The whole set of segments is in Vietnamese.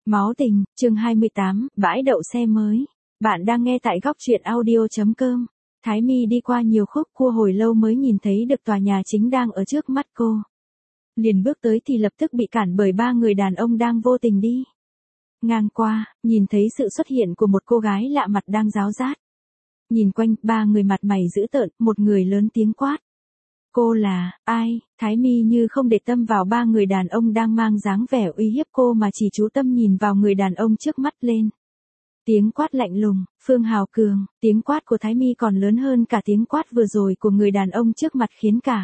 Máu tình, chương 28, bãi đậu xe mới. Bạn đang nghe tại góc truyện audio.com. Thái My đi qua nhiều khúc cua hồi lâu mới nhìn thấy được tòa nhà chính đang ở trước mắt cô. Liền bước tới thì lập tức bị cản bởi ba người đàn ông đang vô tình đi ngang qua, nhìn thấy sự xuất hiện của một cô gái lạ mặt đang ráo rát. Nhìn quanh, ba người mặt mày dữ tợn, một người lớn tiếng quát. Cô là, ai? Thái My như không để tâm vào ba người đàn ông đang mang dáng vẻ uy hiếp cô mà chỉ chú tâm nhìn vào người đàn ông trước mắt lên. Tiếng quát lạnh lùng, Phương Hào Cường, tiếng quát của Thái My còn lớn hơn cả tiếng quát vừa rồi của người đàn ông trước mặt khiến cả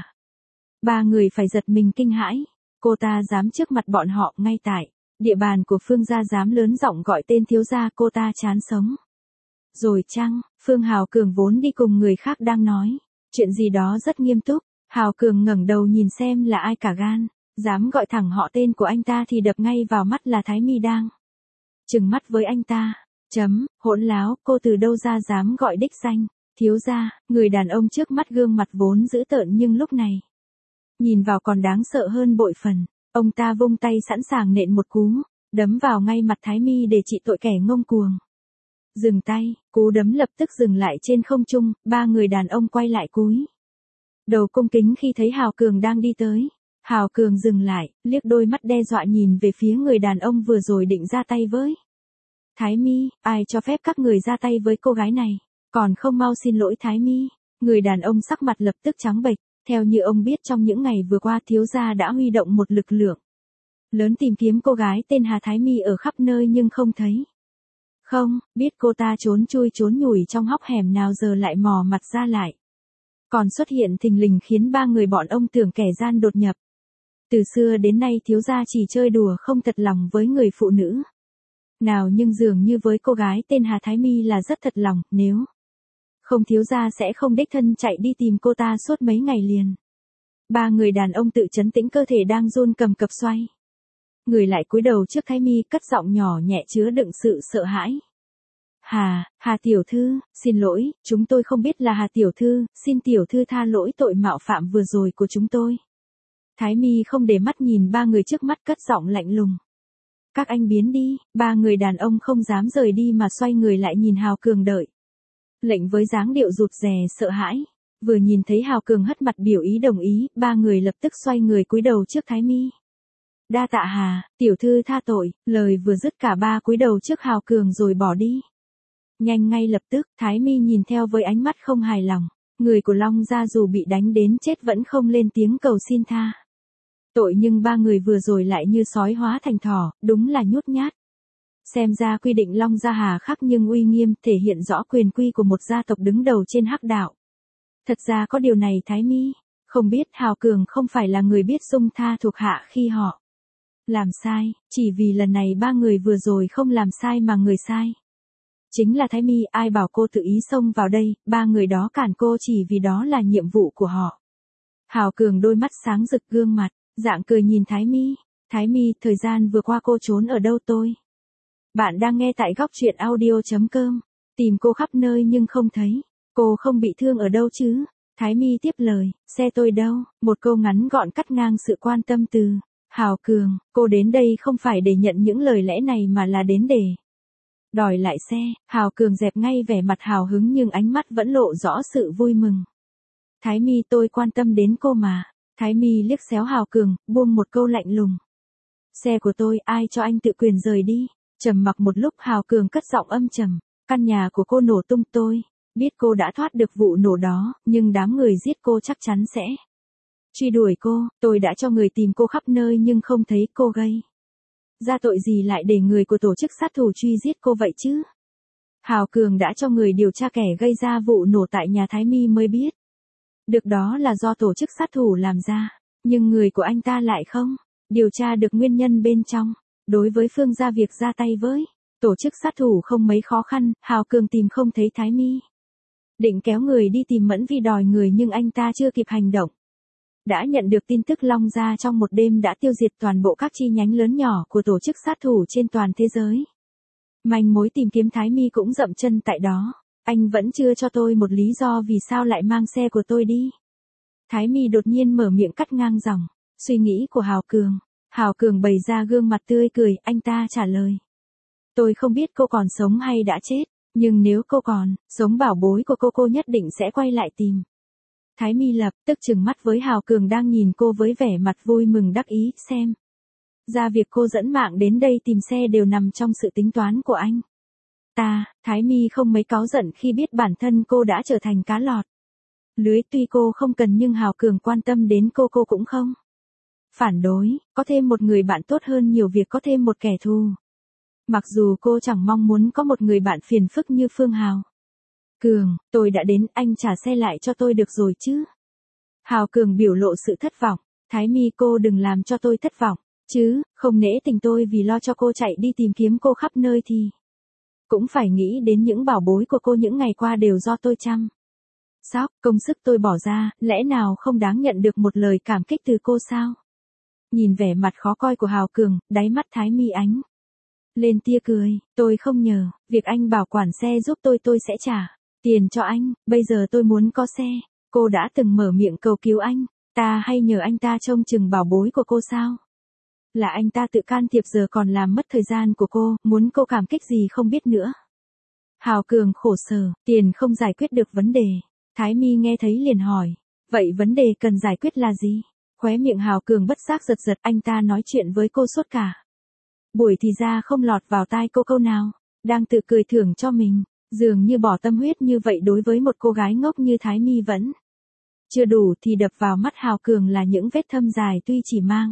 ba người phải giật mình kinh hãi. Cô ta dám trước mặt bọn họ ngay tại địa bàn của Phương gia dám lớn giọng gọi tên thiếu gia, cô ta chán sống. Rồi chăng, Phương Hào Cường vốn đi cùng người khác đang nói chuyện gì đó rất nghiêm túc. Hào Cường ngẩng đầu nhìn xem là ai cả gan, dám gọi thẳng họ tên của anh ta thì đập ngay vào mắt là Thái My đang trừng mắt với anh ta. Hỗn láo, cô từ đâu ra dám gọi đích danh, thiếu gia. Người đàn ông trước mắt gương mặt vốn dữ tợn nhưng lúc này nhìn vào còn đáng sợ hơn bội phần. Ông ta vung tay sẵn sàng nện một cú đấm vào ngay mặt Thái My để trị tội kẻ ngông cuồng. Dừng tay, cú đấm lập tức dừng lại trên không trung, ba người đàn ông quay lại cúi đầu cung kính khi thấy Hào Cường đang đi tới. Hào Cường dừng lại, liếc đôi mắt đe dọa nhìn về phía người đàn ông vừa rồi định ra tay với Thái My. Ai cho phép các người ra tay với cô gái này? Còn không mau xin lỗi Thái My. Người đàn ông sắc mặt lập tức trắng bệch. Theo như ông biết, trong những ngày vừa qua thiếu gia đã huy động một lực lượng lớn tìm kiếm cô gái tên Hà Thái My ở khắp nơi nhưng không thấy. Không biết cô ta trốn chui trốn nhủi trong hốc hẻm nào giờ lại mò mặt ra lại. Còn xuất hiện thình lình khiến ba người bọn ông tưởng kẻ gian đột nhập. Từ xưa đến nay thiếu gia chỉ chơi đùa không thật lòng với người phụ nữ nào, nhưng dường như với cô gái tên Hà Thái My là rất thật lòng, nếu không thiếu gia sẽ không đích thân chạy đi tìm cô ta suốt mấy ngày liền. Ba người đàn ông tự trấn tĩnh cơ thể đang run cầm cập xoay người lại cúi đầu trước Thái My, cất giọng nhỏ nhẹ chứa đựng sự sợ hãi. Hà tiểu thư, xin lỗi, chúng tôi không biết là Hà tiểu thư, xin tiểu thư tha lỗi tội mạo phạm vừa rồi của chúng tôi. Thái My không để mắt nhìn ba người trước mắt, cất giọng lạnh lùng. Các anh biến đi. Ba người đàn ông không dám rời đi mà xoay người lại nhìn Hào Cường đợi lệnh với dáng điệu rụt rè sợ hãi. Vừa nhìn thấy Hào Cường hất mặt biểu ý đồng ý, ba người lập tức xoay người cúi đầu trước Thái My. Đa tạ Hà tiểu thư tha tội. Lời vừa dứt cả ba cúi đầu trước Hào Cường rồi bỏ đi. Ngay lập tức, Thái My nhìn theo với ánh mắt không hài lòng. Người của Long gia dù bị đánh đến chết vẫn không lên tiếng cầu xin tha tội, nhưng ba người vừa rồi lại như sói hóa thành thỏ, đúng là nhút nhát. Xem ra quy định Long gia hà khắc nhưng uy nghiêm, thể hiện rõ quyền quy của một gia tộc đứng đầu trên hắc đạo. Thật ra có điều này Thái My không biết, Hào Cường không phải là người biết dung tha thuộc hạ khi họ làm sai, chỉ vì lần này ba người vừa rồi không làm sai mà người sai chính là Thái My. Ai bảo cô tự ý xông vào đây, ba người đó cản cô chỉ vì đó là nhiệm vụ của họ. Hào Cường đôi mắt sáng rực, gương mặt dạng cười nhìn Thái My. Thái My, thời gian vừa qua cô trốn ở đâu tôi? Bạn đang nghe tại góc truyện audio.com. Tìm cô khắp nơi nhưng không thấy. Cô không bị thương ở đâu chứ? Thái My tiếp lời, xe tôi đâu? Một câu ngắn gọn cắt ngang sự quan tâm từ Hào Cường. Cô đến đây không phải để nhận những lời lẽ này mà là đến để đòi lại xe. Hào Cường dẹp ngay vẻ mặt hào hứng nhưng ánh mắt vẫn lộ rõ sự vui mừng. Thái My, tôi quan tâm đến cô mà. Thái My liếc xéo Hào Cường, buông một câu lạnh lùng. Xe của tôi, ai cho anh tự quyền rời đi? Trầm mặc một lúc, Hào Cường cất giọng âm trầm. Căn nhà của cô nổ tung, tôi biết cô đã thoát được vụ nổ đó, nhưng đám người giết cô chắc chắn sẽ truy đuổi cô. Tôi đã cho người tìm cô khắp nơi nhưng không thấy cô, gây ra tội gì lại để người của tổ chức sát thủ truy giết cô vậy chứ? Hào Cường đã cho người điều tra kẻ gây ra vụ nổ tại nhà Thái My mới biết được đó là do tổ chức sát thủ làm ra, nhưng người của anh ta lại không điều tra được nguyên nhân bên trong. Đối với Phương gia, việc ra tay với tổ chức sát thủ không mấy khó khăn. Hào Cường tìm không thấy Thái My, định kéo người đi tìm Mẫn Vi đòi người nhưng anh ta chưa kịp hành động đã nhận được tin tức Long gia trong một đêm đã tiêu diệt toàn bộ các chi nhánh lớn nhỏ của tổ chức sát thủ trên toàn thế giới. Manh mối tìm kiếm Thái My cũng dậm chân tại đó. Anh vẫn chưa cho tôi một lý do vì sao lại mang xe của tôi đi. Thái My đột nhiên mở miệng cắt ngang dòng suy nghĩ của Hào Cường. Hào Cường bày ra gương mặt tươi cười, anh ta trả lời. Tôi không biết cô còn sống hay đã chết, nhưng nếu cô còn sống bảo bối của cô nhất định sẽ quay lại tìm. Thái Mi lập tức trừng mắt với Hào Cường đang nhìn cô với vẻ mặt vui mừng đắc ý, xem ra việc cô dẫn mạng đến đây tìm xe đều nằm trong sự tính toán của anh. Thái Mi không mấy cáu giận khi biết bản thân cô đã trở thành cá lọt lưới, tuy cô không cần nhưng Hào Cường quan tâm đến cô cũng không phản đối, có thêm một người bạn tốt hơn nhiều việc có thêm một kẻ thù. Mặc dù cô chẳng mong muốn có một người bạn phiền phức như Phương Hào Cường, tôi đã đến, anh trả xe lại cho tôi được rồi chứ. Hào Cường biểu lộ sự thất vọng, Thái Mi cô đừng làm cho tôi thất vọng, chứ, không nể tình tôi vì lo cho cô chạy đi tìm kiếm cô khắp nơi thì cũng phải nghĩ đến những bảo bối của cô những ngày qua đều do tôi chăm sóc, công sức tôi bỏ ra, lẽ nào không đáng nhận được một lời cảm kích từ cô sao? Nhìn vẻ mặt khó coi của Hào Cường, đáy mắt Thái Mi ánh lên tia cười, tôi không nhờ, việc anh bảo quản xe giúp tôi sẽ trả tiền cho anh, bây giờ tôi muốn có xe. Cô đã từng mở miệng cầu cứu anh, ta hay nhờ anh ta trông chừng bảo bối của cô sao? Là anh ta tự can thiệp giờ còn làm mất thời gian của cô, muốn cô cảm kích gì không biết nữa. Hào Cường khổ sở, tiền không giải quyết được vấn đề. Thái Mi nghe thấy liền hỏi, vậy vấn đề cần giải quyết là gì? Khóe miệng Hào Cường bất giác giật giật, anh ta nói chuyện với cô suốt cả buổi thì ra không lọt vào tai cô câu nào, đang tự cười thưởng cho mình, dường như bỏ tâm huyết như vậy đối với một cô gái ngốc như Thái Mi vẫn chưa đủ thì đập vào mắt Hào Cường là những vết thâm dài tuy chỉ mang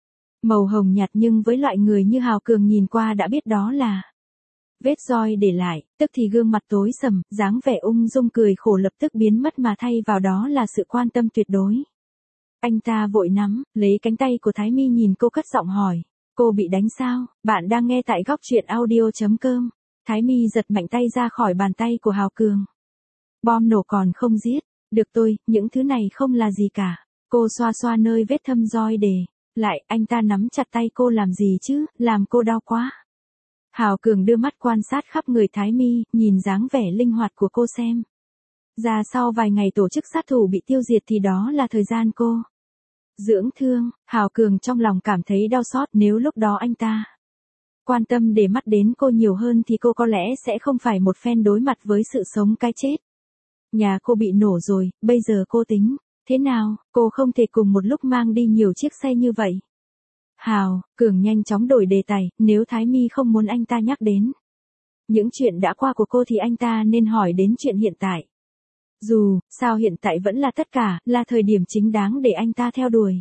màu hồng nhạt nhưng với loại người như Hào Cường nhìn qua đã biết đó là vết roi để lại, tức thì gương mặt tối sầm, dáng vẻ ung dung cười khổ lập tức biến mất mà thay vào đó là sự quan tâm tuyệt đối. Anh ta vội nắm lấy cánh tay của Thái Mi nhìn cô cất giọng hỏi, cô bị đánh sao? Bạn đang nghe tại góc truyện audio.com. Thái Mi giật mạnh tay ra khỏi bàn tay của Hào Cường. Bom nổ còn không giết được tôi, những thứ này không là gì cả. Cô xoa xoa nơi vết thâm roi để lại, anh ta nắm chặt tay cô làm gì chứ, làm cô đau quá. Hào Cường đưa mắt quan sát khắp người Thái Mi, nhìn dáng vẻ linh hoạt của cô xem ra sau vài ngày tổ chức sát thủ bị tiêu diệt thì đó là thời gian cô dưỡng thương. Hào Cường trong lòng cảm thấy đau xót, nếu lúc đó anh ta quan tâm để mắt đến cô nhiều hơn thì cô có lẽ sẽ không phải một phen đối mặt với sự sống cái chết. Nhà cô bị nổ rồi, bây giờ cô tính thế nào? Cô không thể cùng một lúc mang đi nhiều chiếc xe như vậy. Hào Cường nhanh chóng đổi đề tài, nếu Thái Mi không muốn anh ta nhắc đến những chuyện đã qua của cô thì anh ta nên hỏi đến chuyện hiện tại. Dù sao hiện tại vẫn là tất cả, là thời điểm chính đáng để anh ta theo đuổi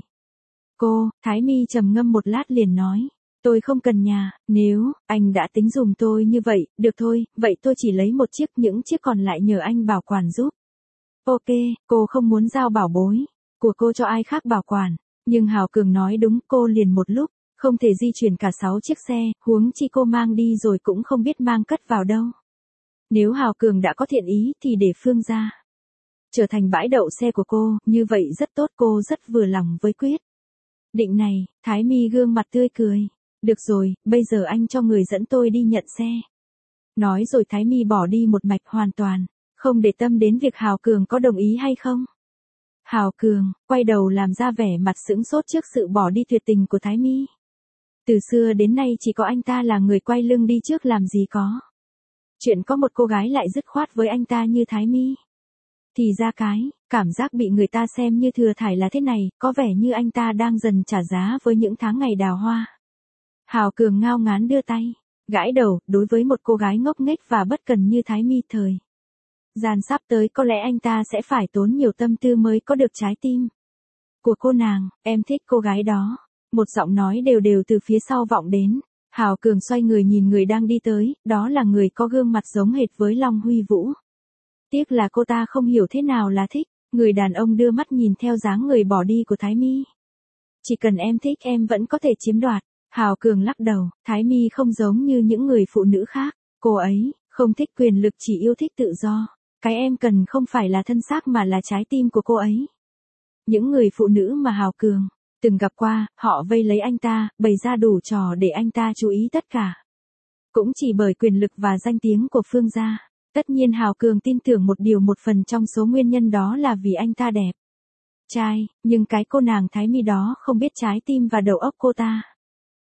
cô. Thái Mi trầm ngâm một lát liền nói, tôi không cần nhà, nếu anh đã tính dùm tôi như vậy, được thôi, vậy tôi chỉ lấy một chiếc, những chiếc còn lại nhờ anh bảo quản giúp. Ok, cô không muốn giao bảo bối của cô cho ai khác bảo quản, nhưng Hào Cường nói đúng, cô liền một lúc không thể di chuyển cả 6 chiếc xe, huống chi cô mang đi rồi cũng không biết mang cất vào đâu. Nếu Hào Cường đã có thiện ý thì để Phương ra trở thành bãi đậu xe của cô, như vậy rất tốt, cô rất vừa lòng với quyết định này. Thái Mi gương mặt tươi cười, được rồi, bây giờ anh cho người dẫn tôi đi nhận xe. Nói rồi Thái Mi bỏ đi một mạch, hoàn toàn không để tâm đến việc Hào Cường có đồng ý hay không. Hào Cường quay đầu làm ra vẻ mặt sững sốt trước sự bỏ đi tuyệt tình của Thái Mi. Từ xưa đến nay chỉ có anh ta là người quay lưng đi trước, làm gì có chuyện có một cô gái lại dứt khoát với anh ta như Thái Mi. Thì ra cảm giác bị người ta xem như thừa thải là thế này, có vẻ như anh ta đang dần trả giá với những tháng ngày đào hoa. Hào Cường ngao ngán đưa tay gãi đầu, đối với một cô gái ngốc nghếch và bất cần như Thái Mi thời gian sắp tới có lẽ anh ta sẽ phải tốn nhiều tâm tư mới có được trái tim của cô nàng. Em thích cô gái đó. Một giọng nói đều đều từ phía sau vọng đến. Hào Cường xoay người nhìn người đang đi tới, đó là người có gương mặt giống hệt với Long Huy Vũ. Tiếc là cô ta không hiểu thế nào là thích. Người đàn ông đưa mắt nhìn theo dáng người bỏ đi của Thái Mi. Chỉ cần em thích em vẫn có thể chiếm đoạt. Hào Cường lắc đầu, Thái Mi không giống như những người phụ nữ khác. Cô ấy không thích quyền lực, chỉ yêu thích tự do. Cái em cần không phải là thân xác mà là trái tim của cô ấy. Những người phụ nữ mà Hào Cường từng gặp qua, họ vây lấy anh ta, bày ra đủ trò để anh ta chú ý tất cả. Cũng chỉ bởi quyền lực và danh tiếng của Phương gia. Tất nhiên Hào Cường tin tưởng một phần trong số nguyên nhân đó là vì anh ta đẹp trai, nhưng cái cô nàng Thái Mi đó không biết trái tim và đầu óc cô ta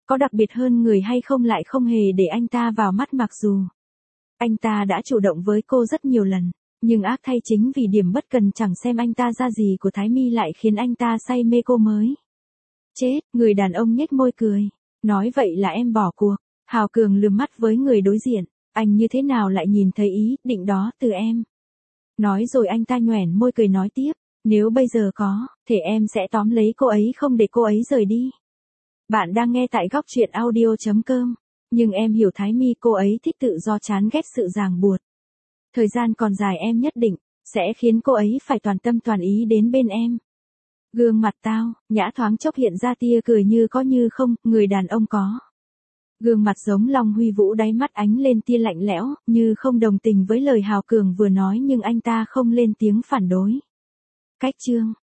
có đặc biệt hơn người hay không lại không hề để anh ta vào mắt mặc dù anh ta đã chủ động với cô rất nhiều lần. Nhưng ác thay chính vì điểm bất cần chẳng xem anh ta ra gì của Thái My lại khiến anh ta say mê cô mới. Chết, người đàn ông nhếch môi cười. Nói vậy là em bỏ cuộc. Hào Cường lườm mắt với người đối diện. Anh như thế nào lại nhìn thấy ý định đó từ em. Nói rồi anh ta nhoẻn môi cười nói tiếp. Nếu bây giờ có, thì em sẽ tóm lấy cô ấy không để cô ấy rời đi. Bạn đang nghe tại góc truyện audio.com. Nhưng em hiểu Thái My, cô ấy thích tự do, chán ghét sự ràng buộc. Thời gian còn dài, em nhất định sẽ khiến cô ấy phải toàn tâm toàn ý đến bên em. Gương mặt tao, Nhã thoáng chốc hiện ra tia cười như có như không, người đàn ông có. Gương mặt giống Long Huy Vũ, đáy mắt ánh lên tia lạnh lẽo, như không đồng tình với lời Hào Cường vừa nói nhưng anh ta không lên tiếng phản đối. Cách chương